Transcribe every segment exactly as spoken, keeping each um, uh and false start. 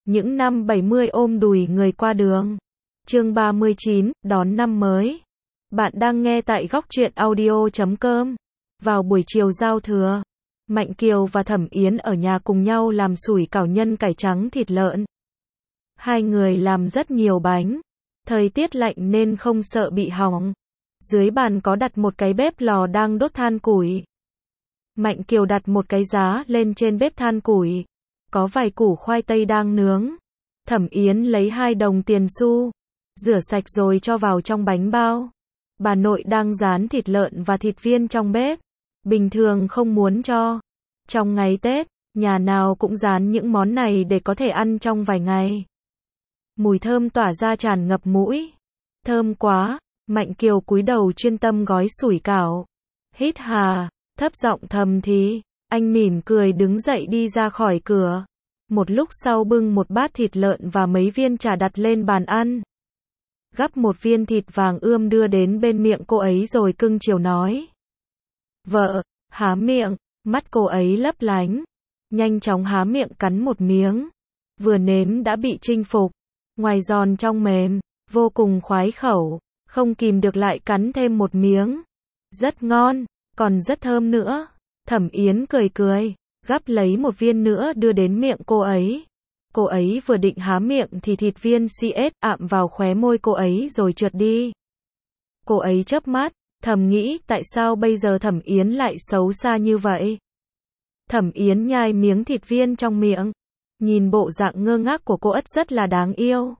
những năm bảy mươi ôm đùi người qua đường. Chương ba mươi chín, đón năm mới. Bạn đang nghe tại góc truyện audio chấm com. Vào buổi chiều giao thừa, Mạnh Kiều và Thẩm Yến ở nhà cùng nhau làm sủi cảo nhân cải trắng thịt lợn. Hai người làm rất nhiều bánh. Thời tiết lạnh nên không sợ bị hỏng. Dưới bàn có đặt một cái bếp lò đang đốt than củi. Mạnh Kiều đặt một cái giá lên trên bếp than củi. Có vài củ khoai tây đang nướng. Thẩm Yến lấy hai đồng tiền xu, rửa sạch rồi cho vào trong bánh bao. Bà nội đang rán thịt lợn và thịt viên trong bếp. Bình thường không muốn cho. Trong ngày Tết, nhà nào cũng rán những món này để có thể ăn trong vài ngày. Mùi thơm tỏa ra tràn ngập mũi. Thơm quá, Mạnh Kiều cúi đầu chuyên tâm gói sủi cảo. Hít hà, thấp giọng thầm thì, anh mỉm cười đứng dậy đi ra khỏi cửa. Một lúc sau bưng một bát thịt lợn và mấy viên chả đặt lên bàn ăn. Gắp một viên thịt vàng ươm đưa đến bên miệng cô ấy rồi cưng chiều nói. Vợ, há miệng, mắt cô ấy lấp lánh. Nhanh chóng há miệng cắn một miếng. Vừa nếm đã bị chinh phục. Ngoài giòn trong mềm, vô cùng khoái khẩu. Không kìm được lại cắn thêm một miếng. Rất ngon, còn rất thơm nữa. Thẩm Yến cười cười, gắp lấy một viên nữa đưa đến miệng cô ấy. Cô ấy vừa định há miệng thì thịt viên xê ét ạm vào khóe môi cô ấy rồi trượt đi. Cô ấy chớp mắt, thầm nghĩ tại sao bây giờ Thẩm Yến lại xấu xa như vậy. Thẩm Yến nhai miếng thịt viên trong miệng. Nhìn bộ dạng ngơ ngác của cô ất rất là đáng yêu.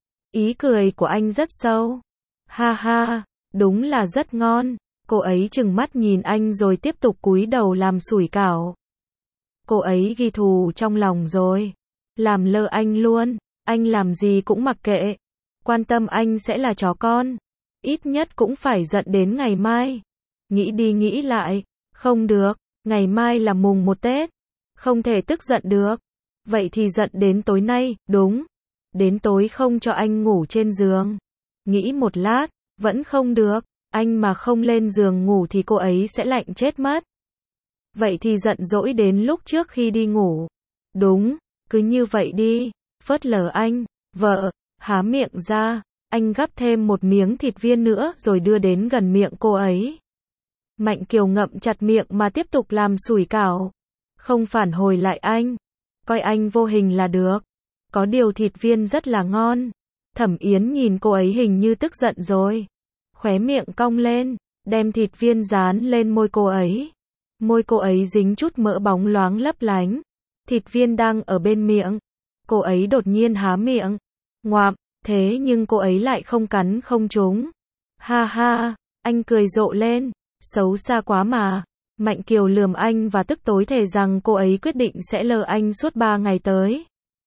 Ý cười của anh rất sâu. Ha ha, đúng là rất ngon. Cô ấy trừng mắt nhìn anh rồi tiếp tục cúi đầu làm sủi cảo. Cô ấy ghi thù trong lòng rồi. Làm lơ anh luôn. Anh làm gì cũng mặc kệ. Quan tâm anh sẽ là chó con. Ít nhất cũng phải giận đến ngày mai. Nghĩ đi nghĩ lại. Không được. Ngày mai là mùng một Tết. Không thể tức giận được. Vậy thì giận đến tối nay, đúng. Đến tối không cho anh ngủ trên giường. Nghĩ một lát, vẫn không được. Anh mà không lên giường ngủ thì cô ấy sẽ lạnh chết mất. Vậy thì giận dỗi đến lúc trước khi đi ngủ. Đúng, cứ như vậy đi. Phớt lờ anh. Vợ, há miệng ra. Anh gắp thêm một miếng thịt viên nữa rồi đưa đến gần miệng cô ấy. Mạnh Kiều ngậm chặt miệng mà tiếp tục làm sủi cảo. Không phản hồi lại anh. Coi anh vô hình là được. Có điều thịt viên rất là ngon. Thẩm Yến nhìn cô ấy hình như tức giận rồi. Khóe miệng cong lên, đem thịt viên dán lên môi cô ấy. Môi cô ấy dính chút mỡ bóng loáng lấp lánh. Thịt viên đang ở bên miệng. Cô ấy đột nhiên há miệng. Ngoạm, thế nhưng cô ấy lại không cắn không trúng. Ha ha, anh cười rộ lên. Xấu xa quá mà. Mạnh Kiều lườm anh và tức tối thề rằng cô ấy quyết định sẽ lờ anh suốt ba ngày tới.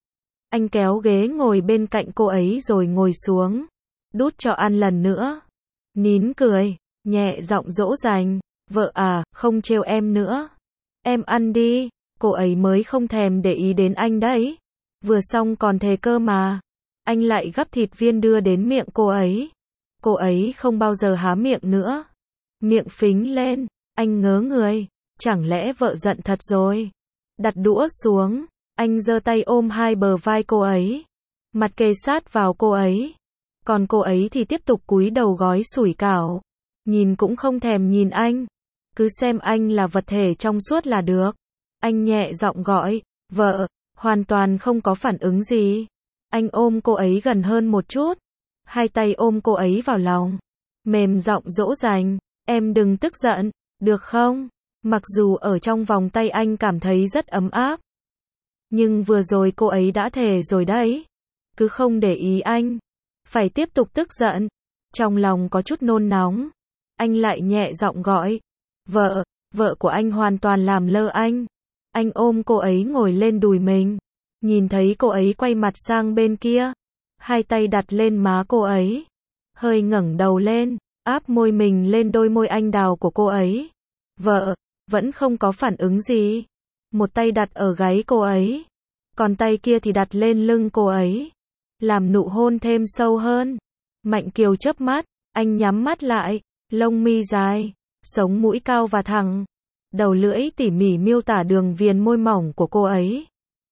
Anh kéo ghế ngồi bên cạnh cô ấy rồi ngồi xuống. Đút cho ăn lần nữa. Nín cười, nhẹ giọng dỗ dành. Vợ à, không trêu em nữa. Em ăn đi. Cô ấy mới không thèm để ý đến anh đấy. Vừa xong còn thề cơ mà. Anh lại gắp thịt viên đưa đến miệng cô ấy. Cô ấy không bao giờ há miệng nữa. Miệng phính lên. Anh ngớ người. Chẳng lẽ vợ giận thật rồi. Đặt đũa xuống. Anh giơ tay ôm hai bờ vai cô ấy. Mặt kề sát vào cô ấy. Còn cô ấy thì tiếp tục cúi đầu gói sủi cảo. Nhìn cũng không thèm nhìn anh. Cứ xem anh là vật thể trong suốt là được. Anh nhẹ giọng gọi. Vợ. Hoàn toàn không có phản ứng gì. Anh ôm cô ấy gần hơn một chút. Hai tay ôm cô ấy vào lòng. Mềm giọng dỗ dành. Em đừng tức giận. Được không? Mặc dù ở trong vòng tay anh cảm thấy rất ấm áp. Nhưng vừa rồi cô ấy đã thề rồi đấy. Cứ không để ý anh. Phải tiếp tục tức giận. Trong lòng có chút nôn nóng. Anh lại nhẹ giọng gọi. Vợ, vợ của anh hoàn toàn làm lơ anh. Anh ôm cô ấy ngồi lên đùi mình. Nhìn thấy cô ấy quay mặt sang bên kia. Hai tay đặt lên má cô ấy. Hơi ngẩng đầu lên. Áp môi mình lên đôi môi anh đào của cô ấy. Vợ, vẫn không có phản ứng gì. Một tay đặt ở gáy cô ấy. Còn tay kia thì đặt lên lưng cô ấy. Làm nụ hôn thêm sâu hơn. Mạnh Kiều chớp mắt. Anh nhắm mắt lại. Lông mi dài. Sống mũi cao và thẳng. Đầu lưỡi tỉ mỉ miêu tả đường viền môi mỏng của cô ấy.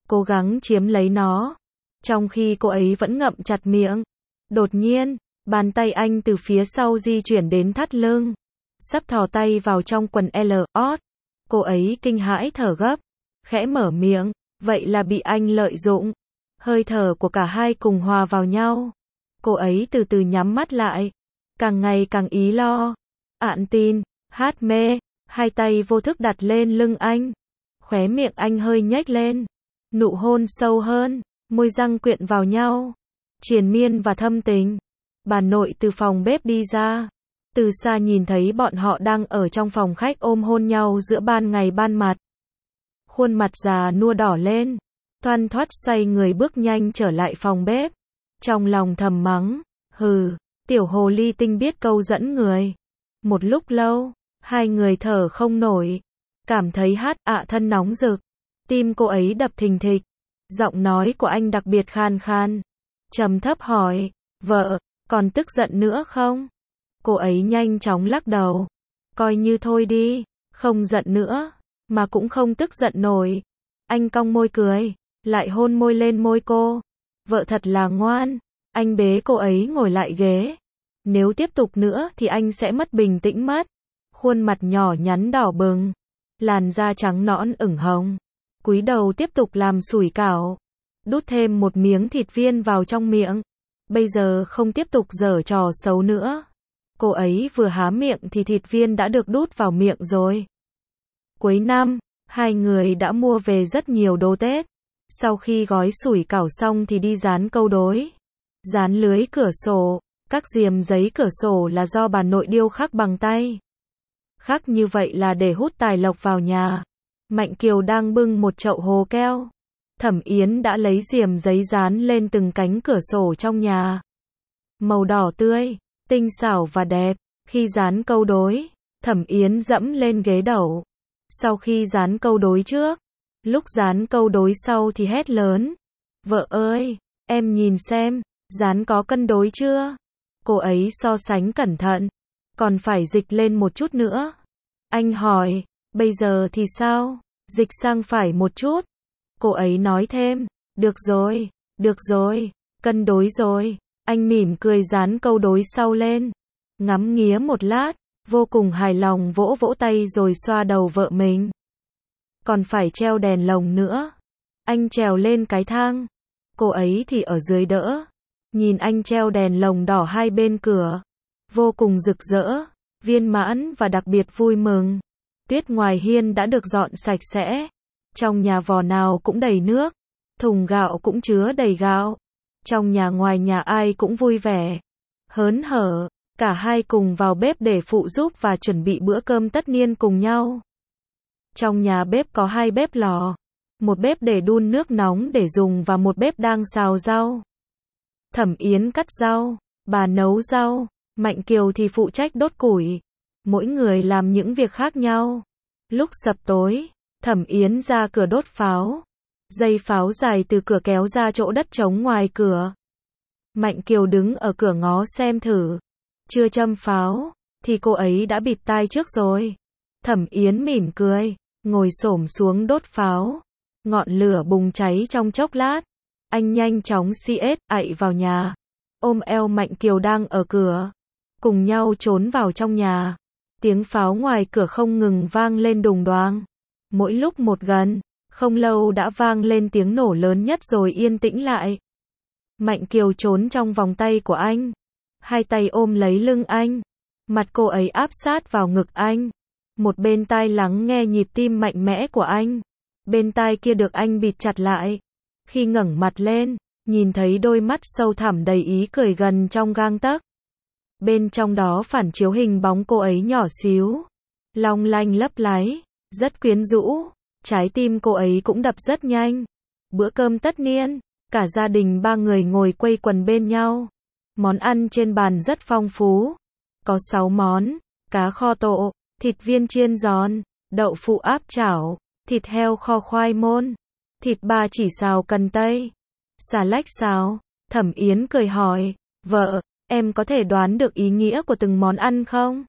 cố gắng chiếm lấy nó, trong khi cô ấy vẫn ngậm chặt miệng. Đột nhiên, bàn tay anh từ phía sau di chuyển đến thắt lưng, sắp thò tay vào trong quần L ót. Cô ấy kinh hãi thở gấp, khẽ mở miệng, vậy là bị anh lợi dụng. Hơi thở của cả hai cùng hòa vào nhau. Cô ấy từ từ nhắm mắt lại, càng ngày càng ý lo. Ạn tin, hát mê, hai tay vô thức đặt lên lưng anh. Khóe miệng anh hơi nhếch lên. Nụ hôn sâu hơn, môi răng quyện vào nhau. Triền miên và thâm tình. Bà nội từ phòng bếp đi ra. Từ xa nhìn thấy bọn họ đang ở trong phòng khách ôm hôn nhau giữa ban ngày ban mặt. Khuôn mặt già nua đỏ lên. Thoăn thoắt xoay người bước nhanh trở lại phòng bếp. Trong lòng thầm mắng, hừ, tiểu hồ ly tinh biết câu dẫn người. Một lúc lâu, hai người thở không nổi. Cảm thấy hát ạ thân nóng rực. Tim cô ấy đập thình thịch. Giọng nói của anh đặc biệt khan khan. Trầm thấp hỏi, vợ, còn tức giận nữa không? Cô ấy nhanh chóng lắc đầu. Coi như thôi đi, không giận nữa, mà cũng không tức giận nổi. Anh cong môi cười, lại hôn môi lên môi cô. Vợ thật là ngoan. Anh bế cô ấy ngồi lại ghế. Nếu tiếp tục nữa thì anh sẽ mất bình tĩnh mất. Khuôn mặt nhỏ nhắn đỏ bừng, làn da trắng nõn ửng hồng. Cúi đầu tiếp tục làm sủi cảo. Đút thêm một miếng thịt viên vào trong miệng. Bây giờ không tiếp tục giở trò xấu nữa. Cô ấy vừa há miệng thì thịt viên đã được đút vào miệng rồi. Cuối năm, hai người đã mua về rất nhiều đồ Tết. Sau khi gói sủi cảo xong thì đi dán câu đối. Dán lưới cửa sổ, các diềm giấy cửa sổ là do bà nội điêu khắc bằng tay. Khắc như vậy là để hút tài lộc vào nhà. Mạnh Kiều đang bưng một chậu hồ keo. Thẩm Yến đã lấy diềm giấy dán lên từng cánh cửa sổ trong nhà. Màu đỏ tươi, tinh xảo và đẹp. Khi dán câu đối, Thẩm Yến dẫm lên ghế đẩu. Sau khi dán câu đối trước, lúc dán câu đối sau thì hét lớn. Vợ ơi, em nhìn xem, dán có cân đối chưa? Cô ấy so sánh cẩn thận. Còn phải dịch lên một chút nữa. Anh hỏi, bây giờ thì sao? Dịch sang phải một chút. Cô ấy nói thêm, được rồi, được rồi, cân đối rồi. Anh mỉm cười dán câu đối sau lên. Ngắm nghía một lát, vô cùng hài lòng vỗ vỗ tay rồi xoa đầu vợ mình. Còn phải treo đèn lồng nữa. Anh trèo lên cái thang. Cô ấy thì ở dưới đỡ. Nhìn anh treo đèn lồng đỏ hai bên cửa. Vô cùng rực rỡ, viên mãn và đặc biệt vui mừng. Tuyết ngoài hiên đã được dọn sạch sẽ. Trong nhà vò nào cũng đầy nước. Thùng gạo cũng chứa đầy gạo. Trong nhà ngoài nhà ai cũng vui vẻ. Hớn hở, cả hai cùng vào bếp để phụ giúp và chuẩn bị bữa cơm tất niên cùng nhau. Trong nhà bếp có hai bếp lò. Một bếp để đun nước nóng để dùng và một bếp đang xào rau. Thẩm Yến cắt rau, bà nấu rau. Mạnh Kiều thì phụ trách đốt củi. Mỗi người làm những việc khác nhau. Lúc sập tối, Thẩm Yến ra cửa đốt pháo. Dây pháo dài từ cửa kéo ra chỗ đất trống ngoài cửa. Mạnh Kiều đứng ở cửa ngó xem thử. Chưa châm pháo, thì cô ấy đã bịt tai trước rồi. Thẩm Yến mỉm cười, ngồi xổm xuống đốt pháo. Ngọn lửa bùng cháy trong chốc lát. Anh nhanh chóng xi ết ạy vào nhà. Ôm eo Mạnh Kiều đang ở cửa. Cùng nhau trốn vào trong nhà. Tiếng pháo ngoài cửa không ngừng vang lên đùng đoàng. Mỗi lúc một gần, không lâu đã vang lên tiếng nổ lớn nhất rồi yên tĩnh lại. Mạnh Kiều trốn trong vòng tay của anh. Hai tay ôm lấy lưng anh. Mặt cô ấy áp sát vào ngực anh. Một bên tai lắng nghe nhịp tim mạnh mẽ của anh. Bên tai kia được anh bịt chặt lại. Khi ngẩng mặt lên, nhìn thấy đôi mắt sâu thẳm đầy ý cười gần trong gang tấc. Bên trong đó phản chiếu hình bóng cô ấy nhỏ xíu, long lanh lấp láy, rất quyến rũ. Trái tim cô ấy cũng đập rất nhanh. Bữa cơm tất niên, cả gia đình ba người ngồi quây quần bên nhau. Món ăn trên bàn rất phong phú. Có sáu món: cá kho tộ, thịt viên chiên giòn, đậu phụ áp chảo, thịt heo kho khoai môn, thịt ba chỉ xào cần tây, xà lách xào. Thẩm Yến cười hỏi, vợ, em có thể đoán được ý nghĩa của từng món ăn không?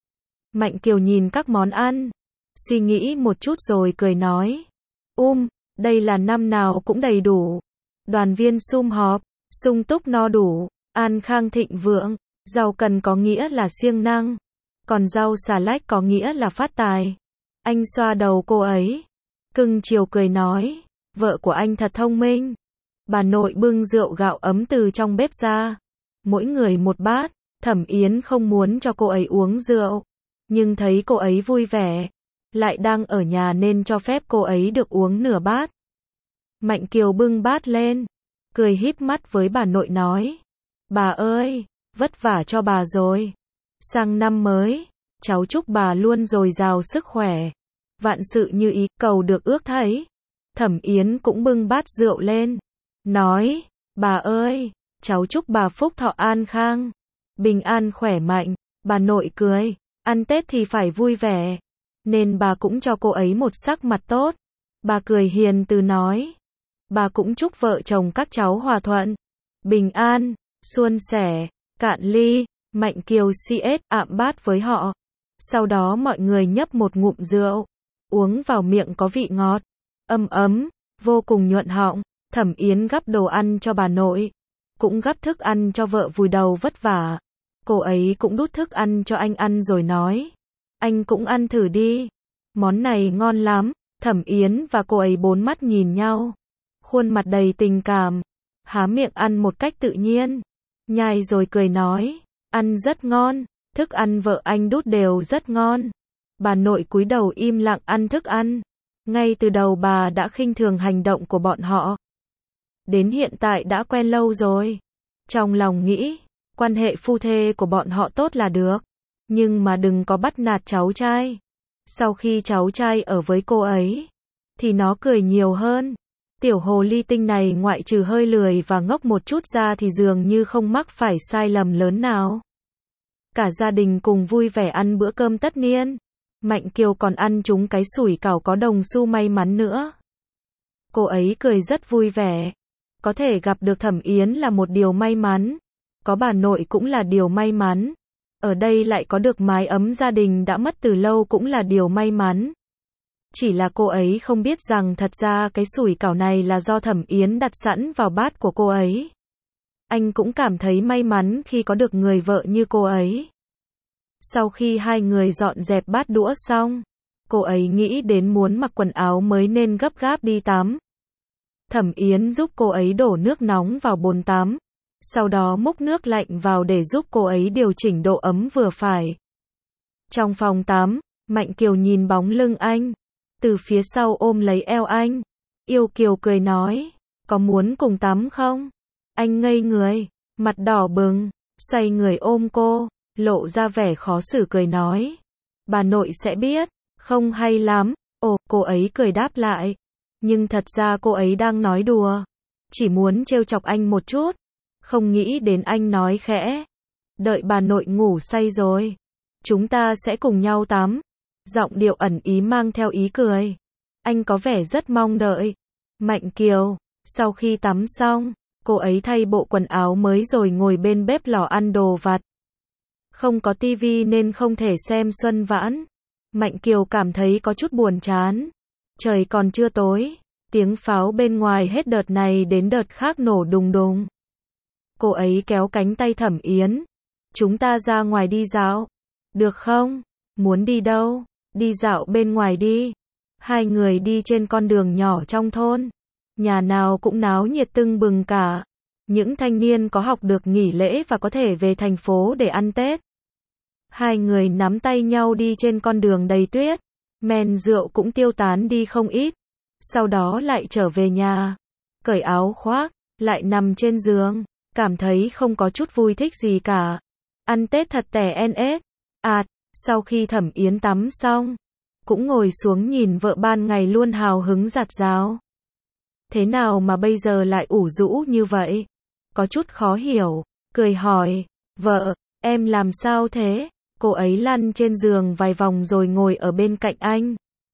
Mạnh Kiều nhìn các món ăn, suy nghĩ một chút rồi cười nói, um, Đây là năm nào cũng đầy đủ. Đoàn viên sum họp, sung túc no đủ, an khang thịnh vượng. Rau cần có nghĩa là siêng năng, còn rau xà lách có nghĩa là phát tài. Anh xoa đầu cô ấy, cưng chiều cười nói, vợ của anh thật thông minh. Bà nội bưng rượu gạo ấm từ trong bếp ra, mỗi người một bát. Thẩm Yến không muốn cho cô ấy uống rượu, nhưng thấy cô ấy vui vẻ, lại đang ở nhà nên cho phép cô ấy được uống nửa bát. Mạnh Kiều bưng bát lên, cười híp mắt với bà nội nói, bà ơi, vất vả cho bà rồi. Sang năm mới, cháu chúc bà luôn dồi dào sức khỏe, vạn sự như ý, cầu được ước thấy. Thẩm Yến cũng bưng bát rượu lên, nói, bà ơi, cháu chúc bà phúc thọ an khang, bình an khỏe mạnh. Bà nội cười, ăn Tết thì phải vui vẻ, nên bà cũng cho cô ấy một sắc mặt tốt. Bà cười hiền từ nói, bà cũng chúc vợ chồng các cháu hòa thuận, bình an, suôn sẻ. Cạn ly. Mạnh Kiều xê ét ạm bát với họ. Sau đó mọi người nhấp một ngụm rượu, uống vào miệng có vị ngọt, ấm ấm, vô cùng nhuận họng. Thẩm Yến gắp đồ ăn cho bà nội, cũng gắp thức ăn cho vợ vùi đầu vất vả. Cô ấy cũng đút thức ăn cho anh ăn rồi nói, anh cũng ăn thử đi, món này ngon lắm. Thẩm Yến và cô ấy bốn mắt nhìn nhau, khuôn mặt đầy tình cảm, há miệng ăn một cách tự nhiên, nhai rồi cười nói, ăn rất ngon, thức ăn vợ anh đút đều rất ngon. Bà nội cúi đầu im lặng ăn thức ăn. Ngay từ đầu bà đã khinh thường hành động của bọn họ. Đến hiện tại đã quen lâu rồi. Trong lòng nghĩ, quan hệ phu thê của bọn họ tốt là được, nhưng mà đừng có bắt nạt cháu trai. Sau khi cháu trai ở với cô ấy, thì nó cười nhiều hơn. Tiểu hồ ly tinh này ngoại trừ hơi lười và ngốc một chút ra thì dường như không mắc phải sai lầm lớn nào. Cả gia đình cùng vui vẻ ăn bữa cơm tất niên. Mạnh Kiều còn ăn trúng cái sủi cảo có đồng xu may mắn nữa. Cô ấy cười rất vui vẻ. Có thể gặp được Thẩm Yến là một điều may mắn. Có bà nội cũng là điều may mắn. Ở đây lại có được mái ấm gia đình đã mất từ lâu cũng là điều may mắn. Chỉ là cô ấy không biết rằng thật ra cái sủi cảo này là do Thẩm Yến đặt sẵn vào bát của cô ấy. Anh cũng cảm thấy may mắn khi có được người vợ như cô ấy. Sau khi hai người dọn dẹp bát đũa xong, cô ấy nghĩ đến muốn mặc quần áo mới nên gấp gáp đi tắm. Thẩm Yến giúp cô ấy đổ nước nóng vào bồn tắm, sau đó múc nước lạnh vào để giúp cô ấy điều chỉnh độ ấm vừa phải. Trong phòng tắm, Mạnh Kiều nhìn bóng lưng anh, từ phía sau ôm lấy eo anh. Yêu kiều cười nói, có muốn cùng tắm không? Anh ngây người, mặt đỏ bừng, xoay người ôm cô, lộ ra vẻ khó xử cười nói, bà nội sẽ biết, không hay lắm. Ồ, cô ấy cười đáp lại, nhưng thật ra cô ấy đang nói đùa, chỉ muốn trêu chọc anh một chút, không nghĩ đến anh nói khẽ, đợi bà nội ngủ say rồi, chúng ta sẽ cùng nhau tắm. Giọng điệu ẩn ý mang theo ý cười. Anh có vẻ rất mong đợi. Mạnh Kiều, sau khi tắm xong, cô ấy thay bộ quần áo mới rồi ngồi bên bếp lò ăn đồ vặt. Không có tivi nên không thể xem Xuân Vãn. Mạnh Kiều cảm thấy có chút buồn chán. Trời còn chưa tối, tiếng pháo bên ngoài hết đợt này đến đợt khác nổ đùng đùng. Cô ấy kéo cánh tay Thẩm Yến. Chúng ta ra ngoài đi dạo. Được không? Muốn đi đâu? Đi dạo bên ngoài đi. Hai người đi trên con đường nhỏ trong thôn. Nhà nào cũng náo nhiệt tưng bừng cả. Những thanh niên có học được nghỉ lễ và có thể về thành phố để ăn Tết. Hai người nắm tay nhau đi trên con đường đầy tuyết. Men rượu cũng tiêu tán đi không ít. Sau đó lại trở về nhà. Cởi áo khoác, lại nằm trên giường. Cảm thấy không có chút vui thích gì cả. Ăn Tết thật tẻ en ép. Ạt. Sau khi Thẩm Yến tắm xong, cũng ngồi xuống nhìn vợ ban ngày luôn hào hứng rạt rào. Thế nào mà bây giờ lại ủ rũ như vậy? Có chút khó hiểu, cười hỏi, vợ, em làm sao thế? Cô ấy lăn trên giường vài vòng rồi ngồi ở bên cạnh anh.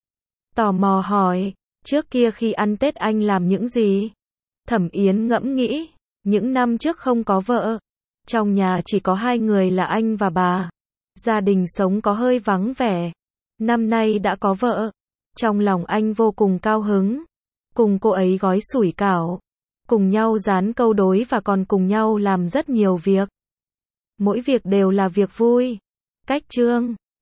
Tò mò hỏi, trước kia khi ăn Tết anh làm những gì? Thẩm Yến ngẫm nghĩ, những năm trước không có vợ. Trong nhà chỉ có hai người là anh và bà. Gia đình sống có hơi vắng vẻ. Năm nay đã có vợ. Trong lòng anh vô cùng cao hứng. cùng cô ấy gói sủi cảo, cùng nhau dán câu đối và còn cùng nhau làm rất nhiều việc. Mỗi việc đều là việc vui. Cách chương